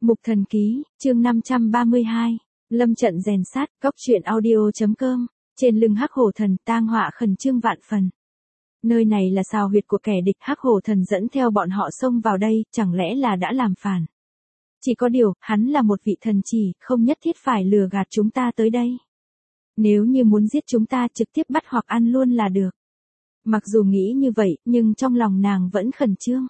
Mục Thần Ký, chương 532, Lâm trận rèn sát, góc truyện audio.com, trên lưng Hắc Hổ Thần, tang họa khẩn trương vạn phần. Nơi này là sào huyệt của kẻ địch, Hắc Hổ Thần dẫn theo bọn họ xông vào đây, chẳng lẽ là đã làm phản. Chỉ có điều, hắn là một vị thần chỉ, không nhất thiết phải lừa gạt chúng ta tới đây. Nếu như muốn giết chúng ta trực tiếp bắt hoặc ăn luôn là được. Mặc dù nghĩ như vậy, nhưng trong lòng nàng vẫn khẩn trương.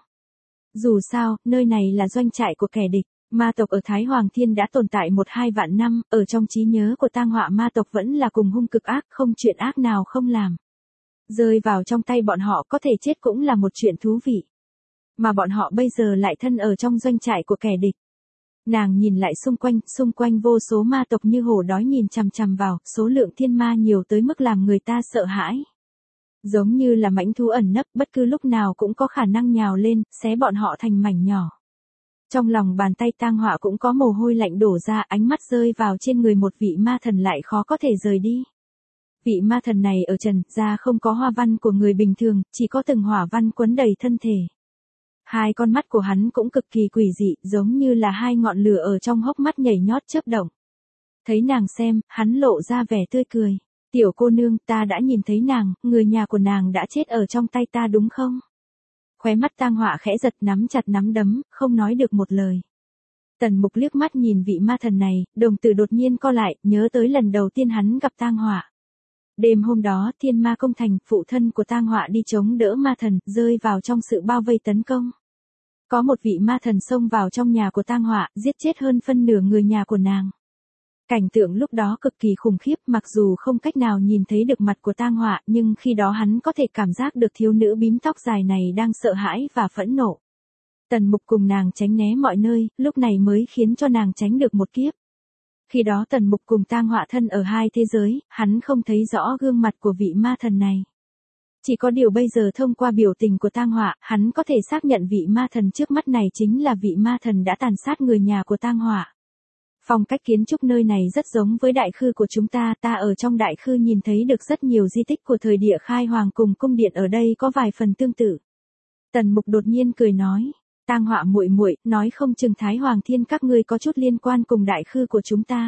Dù sao, nơi này là doanh trại của kẻ địch. Ma tộc ở Thái Hoàng Thiên đã tồn tại 1-2 vạn năm, ở trong trí nhớ của tang họa ma tộc vẫn là cùng hung cực ác, không chuyện ác nào không làm. Rơi vào trong tay bọn họ có thể chết cũng là một chuyện thú vị. Mà bọn họ bây giờ lại thân ở trong doanh trại của kẻ địch. Nàng nhìn lại xung quanh vô số ma tộc như hổ đói nhìn chằm chằm vào, số lượng thiên ma nhiều tới mức làm người ta sợ hãi. Giống như là mãnh thú ẩn nấp, bất cứ lúc nào cũng có khả năng nhào lên, xé bọn họ thành mảnh nhỏ. Trong lòng bàn tay tang họa cũng có mồ hôi lạnh đổ ra, ánh mắt rơi vào trên người một vị ma thần lại khó có thể rời đi. Vị ma thần này ở trần da không có hoa văn của người bình thường, chỉ có từng hỏa văn quấn đầy thân thể. Hai con mắt của hắn cũng cực kỳ quỷ dị, giống như là hai ngọn lửa ở trong hốc mắt nhảy nhót chớp động. Thấy nàng xem, hắn lộ ra vẻ tươi cười. Tiểu cô nương, ta đã nhìn thấy nàng, người nhà của nàng đã chết ở trong tay ta đúng không? Khóe mắt tang họa khẽ giật, nắm chặt nắm đấm, không nói được một lời. Tần Mục liếc mắt nhìn vị ma thần này, đồng tử đột nhiên co lại, nhớ tới lần đầu tiên hắn gặp tang họa. Đêm hôm đó, Thiên Ma Công Thành, phụ thân của tang họa đi chống đỡ ma thần, rơi vào trong sự bao vây tấn công. Có một vị ma thần xông vào trong nhà của tang họa, giết chết hơn phân nửa người nhà của nàng. Cảnh tượng lúc đó cực kỳ khủng khiếp, mặc dù không cách nào nhìn thấy được mặt của tang họa, nhưng khi đó hắn có thể cảm giác được thiếu nữ bím tóc dài này đang sợ hãi và phẫn nộ. Tần Mục cùng nàng tránh né mọi nơi, lúc này mới khiến cho nàng tránh được một kiếp. Khi đó Tần Mục cùng tang họa thân ở hai thế giới, hắn không thấy rõ gương mặt của vị ma thần này. Chỉ có điều bây giờ thông qua biểu tình của tang họa, hắn có thể xác nhận vị ma thần trước mắt này chính là vị ma thần đã tàn sát người nhà của tang họa. Phong cách kiến trúc nơi này rất giống với đại khư của chúng ta ở trong đại khư nhìn thấy được rất nhiều di tích của thời địa khai hoàng cùng cung điện ở đây có vài phần tương tự. Tần Mục đột nhiên cười nói, tang họa muội muội, nói không chừng Thái Hoàng Thiên các ngươi có chút liên quan cùng đại khư của chúng ta.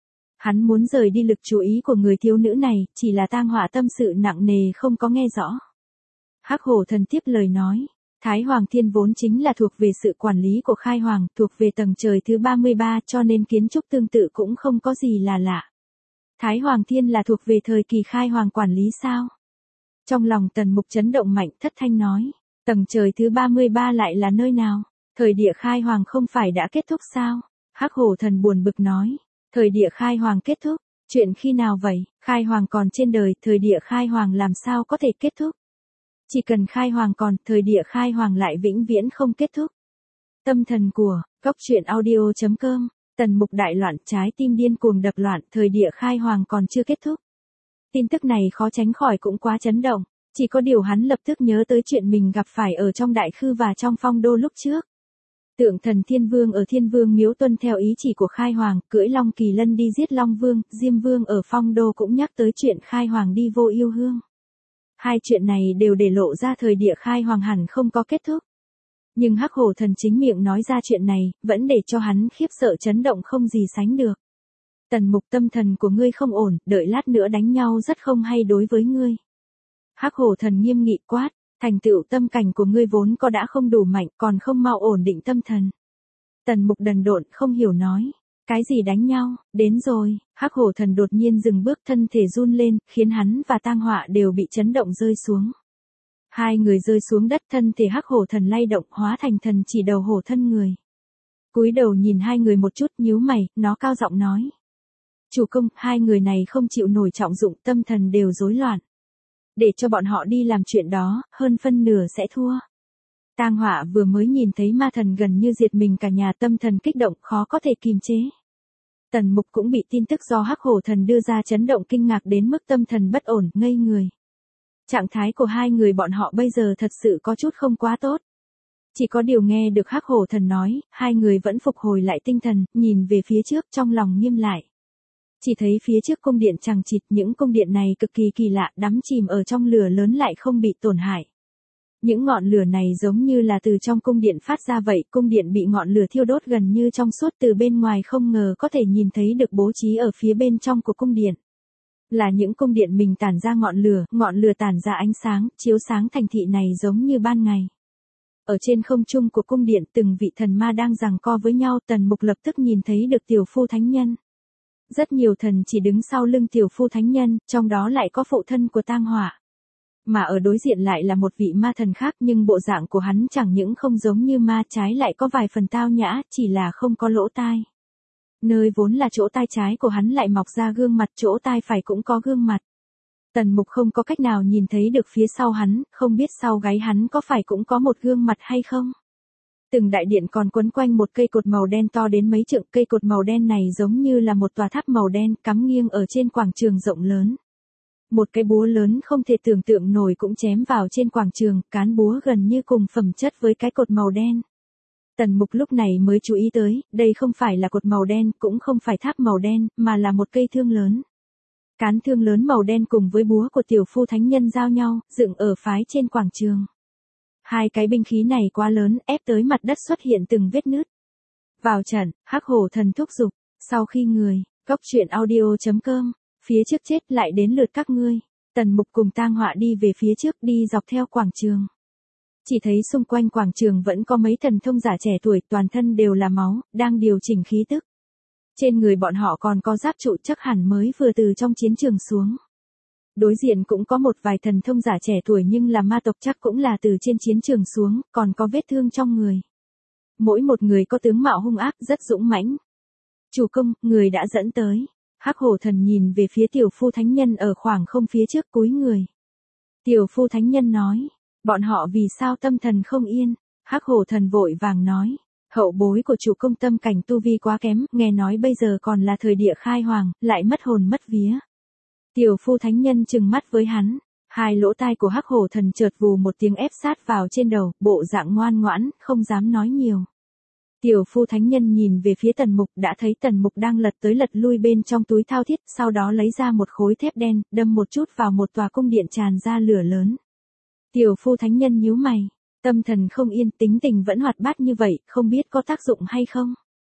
Hắn muốn rời đi lực chú ý của người thiếu nữ này, chỉ là tang họa tâm sự nặng nề không có nghe rõ. Hắc Hổ Thần tiếp lời nói. Thái Hoàng Thiên vốn chính là thuộc về sự quản lý của Khai Hoàng, thuộc về tầng trời thứ 33 cho nên kiến trúc tương tự cũng không có gì là lạ. Thái Hoàng Thiên là thuộc về thời kỳ Khai Hoàng quản lý sao? Trong lòng Tần Mục chấn động mạnh, thất thanh nói, tầng trời thứ 33 lại là nơi nào? Thời địa Khai Hoàng không phải đã kết thúc sao? Hắc Hổ Thần buồn bực nói, thời địa Khai Hoàng kết thúc, chuyện khi nào vậy? Khai Hoàng còn trên đời, thời địa Khai Hoàng làm sao có thể kết thúc? Chỉ cần Khai Hoàng còn, thời địa Khai Hoàng lại vĩnh viễn không kết thúc. Tâm thần của, góc truyện audio.com, Tần Mục đại loạn, trái tim điên cuồng đập loạn, thời địa Khai Hoàng còn chưa kết thúc. Tin tức này khó tránh khỏi cũng quá chấn động, chỉ có điều hắn lập tức nhớ tới chuyện mình gặp phải ở trong đại khư và trong phong đô lúc trước. Tượng thần Thiên Vương ở Thiên Vương miếu tuân theo ý chỉ của Khai Hoàng, cưỡi Long Kỳ Lân đi giết Long Vương, Diêm Vương ở phong đô cũng nhắc tới chuyện Khai Hoàng đi vô yêu hương. Hai chuyện này đều để lộ ra thời địa Khai Hoàng hẳn không có kết thúc. Nhưng Hắc Hổ Thần chính miệng nói ra chuyện này, vẫn để cho hắn khiếp sợ chấn động không gì sánh được. Tần Mục, tâm thần của ngươi không ổn, đợi lát nữa đánh nhau rất không hay đối với ngươi. Hắc Hổ Thần nghiêm nghị quát, thành tựu tâm cảnh của ngươi vốn có đã không đủ mạnh, còn không mau ổn định tâm thần. Tần Mục đần độn không hiểu nói. Cái gì đánh nhau, đến rồi, Hắc Hổ Thần đột nhiên dừng bước, thân thể run lên, khiến hắn và tang họa đều bị chấn động rơi xuống. Hai người rơi xuống đất, thân thể Hắc Hổ Thần lay động, hóa thành thần chỉ đầu hổ thân người. Cúi đầu nhìn hai người một chút, nhíu mày, nó cao giọng nói. Chủ công, hai người này không chịu nổi trọng dụng, tâm thần đều rối loạn. Để cho bọn họ đi làm chuyện đó, hơn phân nửa sẽ thua. Tang họa vừa mới nhìn thấy ma thần gần như diệt mình cả nhà, tâm thần kích động, khó có thể kìm chế. Tần Mục cũng bị tin tức do Hắc Hổ Thần đưa ra chấn động kinh ngạc đến mức tâm thần bất ổn, ngây người. Trạng thái của hai người bọn họ bây giờ thật sự có chút không quá tốt. Chỉ có điều nghe được Hắc Hổ Thần nói, hai người vẫn phục hồi lại tinh thần, nhìn về phía trước trong lòng nghiêm lại. Chỉ thấy phía trước cung điện chằng chịt, những cung điện này cực kỳ kỳ lạ, đắm chìm ở trong lửa lớn lại không bị tổn hại. Những ngọn lửa này giống như là từ trong cung điện phát ra vậy, cung điện bị ngọn lửa thiêu đốt gần như trong suốt, từ bên ngoài không ngờ có thể nhìn thấy được bố trí ở phía bên trong của cung điện. Là những cung điện mình tản ra ngọn lửa tản ra ánh sáng, chiếu sáng thành thị này giống như ban ngày. Ở trên không trung của cung điện, từng vị thần ma đang giằng co với nhau, Tần Mục lập tức nhìn thấy được tiểu phu thánh nhân. Rất nhiều thần chỉ đứng sau lưng tiểu phu thánh nhân, trong đó lại có phụ thân của Tang Hỏa. Mà ở đối diện lại là một vị ma thần khác, nhưng bộ dạng của hắn chẳng những không giống như ma, trái lại có vài phần tao nhã, chỉ là không có lỗ tai. Nơi vốn là chỗ tai trái của hắn lại mọc ra gương mặt, chỗ tai phải cũng có gương mặt. Tần Mục không có cách nào nhìn thấy được phía sau hắn, không biết sau gáy hắn có phải cũng có một gương mặt hay không. Từng đại điện còn quấn quanh một cây cột màu đen to đến mấy trượng, cây cột màu đen này giống như là một tòa tháp màu đen cắm nghiêng ở trên quảng trường rộng lớn. Một cái búa lớn không thể tưởng tượng nổi cũng chém vào trên quảng trường, cán búa gần như cùng phẩm chất với cái cột màu đen. Tần Mục lúc này mới chú ý tới, đây không phải là cột màu đen, cũng không phải tháp màu đen, mà là một cây thương lớn. Cán thương lớn màu đen cùng với búa của tiểu phu thánh nhân giao nhau, dựng ở phái trên quảng trường. Hai cái binh khí này quá lớn, ép tới mặt đất xuất hiện từng vết nứt. Vào trận, Hắc Hổ Thần thúc giục, sau khi người, Cốc Truyện Audio.com, phía trước chết lại đến lượt các ngươi. Tần Mục cùng Tang Họa đi về phía trước, đi dọc theo quảng trường. Chỉ thấy xung quanh quảng trường vẫn có mấy thần thông giả trẻ tuổi, toàn thân đều là máu, đang điều chỉnh khí tức. Trên người bọn họ còn có giáp trụ, chắc hẳn mới vừa từ trong chiến trường xuống. Đối diện cũng có một vài thần thông giả trẻ tuổi nhưng là ma tộc, chắc cũng là từ trên chiến trường xuống, còn có vết thương trong người. Mỗi một người có tướng mạo hung ác, rất dũng mãnh. Chủ công, người đã dẫn tới. Hắc Hổ Thần nhìn về phía tiểu phu thánh nhân ở khoảng không phía trước, cúi người. Tiểu phu thánh nhân nói, bọn họ vì sao tâm thần không yên? Hắc Hổ Thần vội vàng nói, hậu bối của chủ công tâm cảnh tu vi quá kém, nghe nói bây giờ còn là thời địa khai hoàng, lại mất hồn mất vía. Tiểu phu thánh nhân trừng mắt với hắn, hai lỗ tai của Hắc Hổ Thần chợt vù một tiếng ép sát vào trên đầu, bộ dạng ngoan ngoãn, không dám nói nhiều. Tiểu phu thánh nhân nhìn về phía Tần Mục, đã thấy Tần Mục đang lật tới lật lui bên trong túi thao thiết, sau đó lấy ra một khối thép đen, đâm một chút vào một tòa cung điện tràn ra lửa lớn. Tiểu phu thánh nhân nhíu mày, tâm thần không yên, tính tình vẫn hoạt bát như vậy, không biết có tác dụng hay không?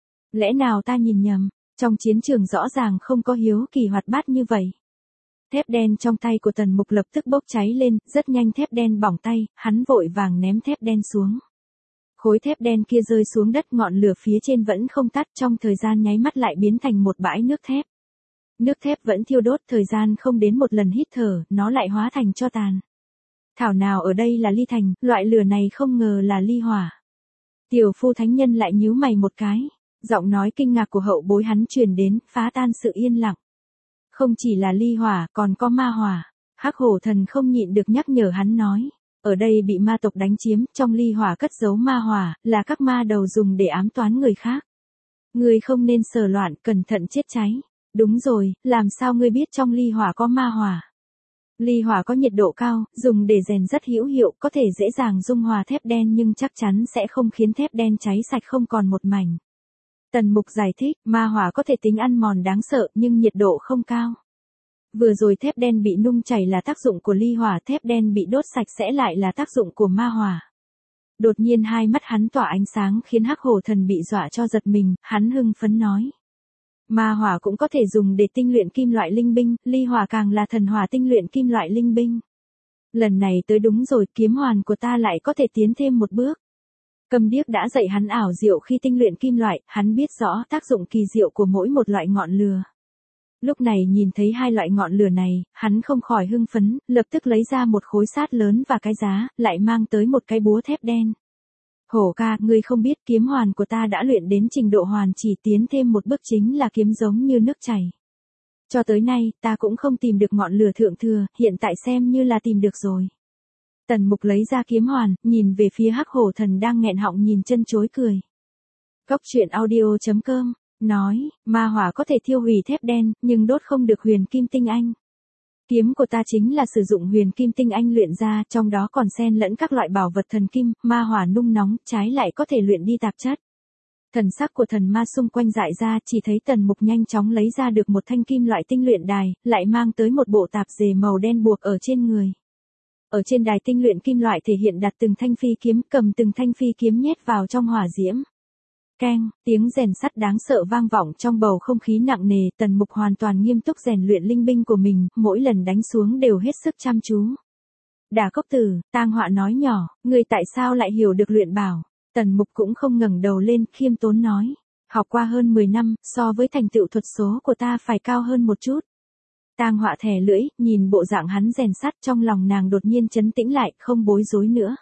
Lẽ nào ta nhìn nhầm, trong chiến trường rõ ràng không có hiếu kỳ hoạt bát như vậy. Thép đen trong tay của Tần Mục lập tức bốc cháy lên, rất nhanh thép đen bỏng tay, hắn vội vàng ném thép đen xuống. Khối thép đen kia rơi xuống đất, ngọn lửa phía trên vẫn không tắt, trong thời gian nháy mắt lại biến thành một bãi nước thép. Nước thép vẫn thiêu đốt, thời gian không đến một lần hít thở, nó lại hóa thành tro tàn. Thảo nào ở đây là ly thành, loại lửa này không ngờ là ly hỏa. Tiểu phu thánh nhân lại nhíu mày một cái, giọng nói kinh ngạc của hậu bối hắn truyền đến, phá tan sự yên lặng. Không chỉ là ly hỏa, còn có ma hỏa. Hắc Hổ Thần không nhịn được nhắc nhở hắn nói, ở đây bị ma tộc đánh chiếm, trong ly hỏa cất giấu ma hỏa, là các ma đầu dùng để ám toán người khác. Ngươi không nên sờ loạn, cẩn thận chết cháy. Đúng rồi, làm sao ngươi biết trong ly hỏa có ma hỏa? Ly hỏa có nhiệt độ cao, dùng để rèn rất hữu hiệu, có thể dễ dàng dung hòa thép đen nhưng chắc chắn sẽ không khiến thép đen cháy sạch không còn một mảnh. Tần Mục giải thích, ma hỏa có thể tính ăn mòn đáng sợ nhưng nhiệt độ không cao. Vừa rồi thép đen bị nung chảy là tác dụng của ly hỏa, thép đen bị đốt sạch sẽ lại là tác dụng của ma hỏa. Đột nhiên hai mắt hắn tỏa ánh sáng khiến Hắc Hổ Thần bị dọa cho giật mình, hắn hưng phấn nói. Ma hỏa cũng có thể dùng để tinh luyện kim loại linh binh, ly hỏa càng là thần hỏa tinh luyện kim loại linh binh. Lần này tới đúng rồi, kiếm hoàn của ta lại có thể tiến thêm một bước. Cầm điếc đã dạy hắn ảo diệu khi tinh luyện kim loại, hắn biết rõ tác dụng kỳ diệu của mỗi một loại ngọn lửa. Lúc này nhìn thấy hai loại ngọn lửa này, hắn không khỏi hưng phấn, lập tức lấy ra một khối sắt lớn và cái giá, lại mang tới một cái búa thép đen. Hổ ca, ngươi không biết kiếm hoàn của ta đã luyện đến trình độ hoàn chỉ, tiến thêm một bước chính là kiếm giống như nước chảy. Cho tới nay, ta cũng không tìm được ngọn lửa thượng thừa, hiện tại xem như là tìm được rồi. Tần Mục lấy ra kiếm hoàn, nhìn về phía Hắc Hổ Thần đang nghẹn họng nhìn chân chối cười. Cốc Truyện Audio.com nói, ma hỏa có thể thiêu hủy thép đen, nhưng đốt không được huyền kim tinh anh. Kiếm của ta chính là sử dụng huyền kim tinh anh luyện ra, trong đó còn xen lẫn các loại bảo vật thần kim, ma hỏa nung nóng, trái lại có thể luyện đi tạp chất. Thần sắc của thần ma xung quanh dại ra, chỉ thấy Tần Mục nhanh chóng lấy ra được một thanh kim loại tinh luyện đài, lại mang tới một bộ tạp dề màu đen buộc ở trên người. Ở trên đài tinh luyện kim loại thể hiện đặt từng thanh phi kiếm, cầm từng thanh phi kiếm nhét vào trong hỏa diễm. Keng, tiếng rèn sắt đáng sợ vang vọng trong bầu không khí nặng nề, Tần Mục hoàn toàn nghiêm túc rèn luyện linh binh của mình, mỗi lần đánh xuống đều hết sức chăm chú. Đả Cốc Tử, Tang Họa nói nhỏ, ngươi tại sao lại hiểu được luyện bảo? Tần Mục cũng không ngẩng đầu lên, khiêm tốn nói, học qua hơn 10 năm, so với thành tựu thuật số của ta phải cao hơn một chút. Tang Họa thè lưỡi, nhìn bộ dạng hắn rèn sắt, trong lòng nàng đột nhiên trấn tĩnh lại, không bối rối nữa.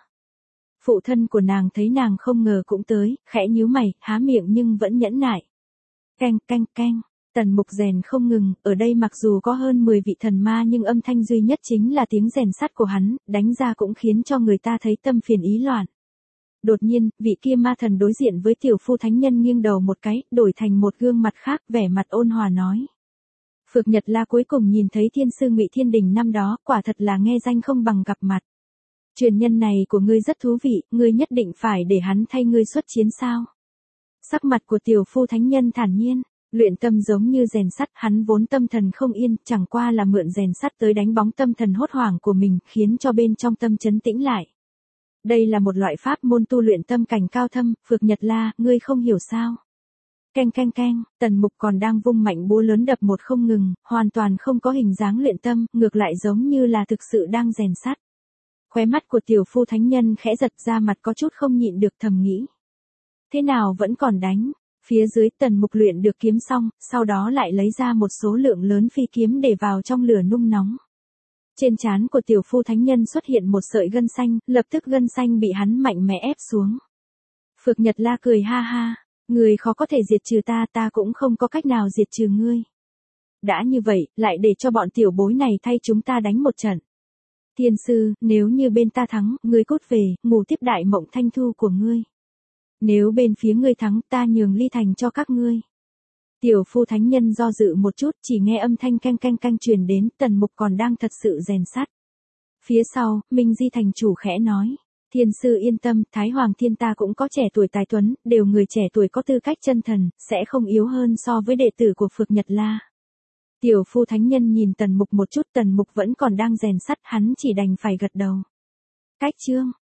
Phụ thân của nàng thấy nàng không ngờ cũng tới, khẽ nhíu mày, há miệng nhưng vẫn nhẫn nại. Keng keng keng, Tần Mục rèn không ngừng, ở đây mặc dù có hơn 10 vị thần ma nhưng âm thanh duy nhất chính là tiếng rèn sắt của hắn, đánh ra cũng khiến cho người ta thấy tâm phiền ý loạn. Đột nhiên, vị kia ma thần đối diện với tiểu phu thánh nhân nghiêng đầu một cái, đổi thành một gương mặt khác, vẻ mặt ôn hòa nói. Phược Nhật La cuối cùng nhìn thấy thiên sư Ngụy Thiên Đình năm đó, quả thật là nghe danh không bằng gặp mặt. Truyền nhân này của ngươi rất thú vị, ngươi nhất định phải để hắn thay ngươi xuất chiến sao? Sắc mặt của tiểu phu thánh nhân thản nhiên, luyện tâm giống như rèn sắt, hắn vốn tâm thần không yên, chẳng qua là mượn rèn sắt tới đánh bóng tâm thần hốt hoảng của mình, khiến cho bên trong tâm trấn tĩnh lại. Đây là một loại pháp môn tu luyện tâm cảnh cao thâm, Phược Nhật La, ngươi không hiểu sao? Keng keng keng, Tần Mục còn đang vung mạnh búa lớn đập một không ngừng, hoàn toàn không có hình dáng luyện tâm, ngược lại giống như là thực sự đang rèn sắt. Khóe mắt của tiểu phu thánh nhân khẽ giật ra, mặt có chút không nhịn được thầm nghĩ. Thế nào vẫn còn đánh? Phía dưới Tần Mục luyện được kiếm xong, sau đó lại lấy ra một số lượng lớn phi kiếm để vào trong lửa nung nóng. Trên trán của tiểu phu thánh nhân xuất hiện một sợi gân xanh, lập tức gân xanh bị hắn mạnh mẽ ép xuống. Phược Nhật La cười ha ha, người khó có thể diệt trừ ta, ta cũng không có cách nào diệt trừ ngươi. Đã như vậy, lại để cho bọn tiểu bối này thay chúng ta đánh một trận. Thiên sư, nếu như bên ta thắng, ngươi cút về, ngủ tiếp đại mộng thanh thu của ngươi. Nếu bên phía ngươi thắng, ta nhường ly thành cho các ngươi. Tiểu phu thánh nhân do dự một chút, chỉ nghe âm thanh canh canh canh truyền đến, Tần Mục còn đang thật sự rèn sắt. Phía sau, Minh Di thành chủ khẽ nói, thiên sư yên tâm, Thái Hoàng Thiên ta cũng có trẻ tuổi tài tuấn, đều người trẻ tuổi có tư cách chân thần, sẽ không yếu hơn so với đệ tử của Phược Nhật La. Tiểu phu thánh nhân nhìn Tần Mục một chút, Tần Mục vẫn còn đang rèn sắt, hắn chỉ đành phải gật đầu. Cách chương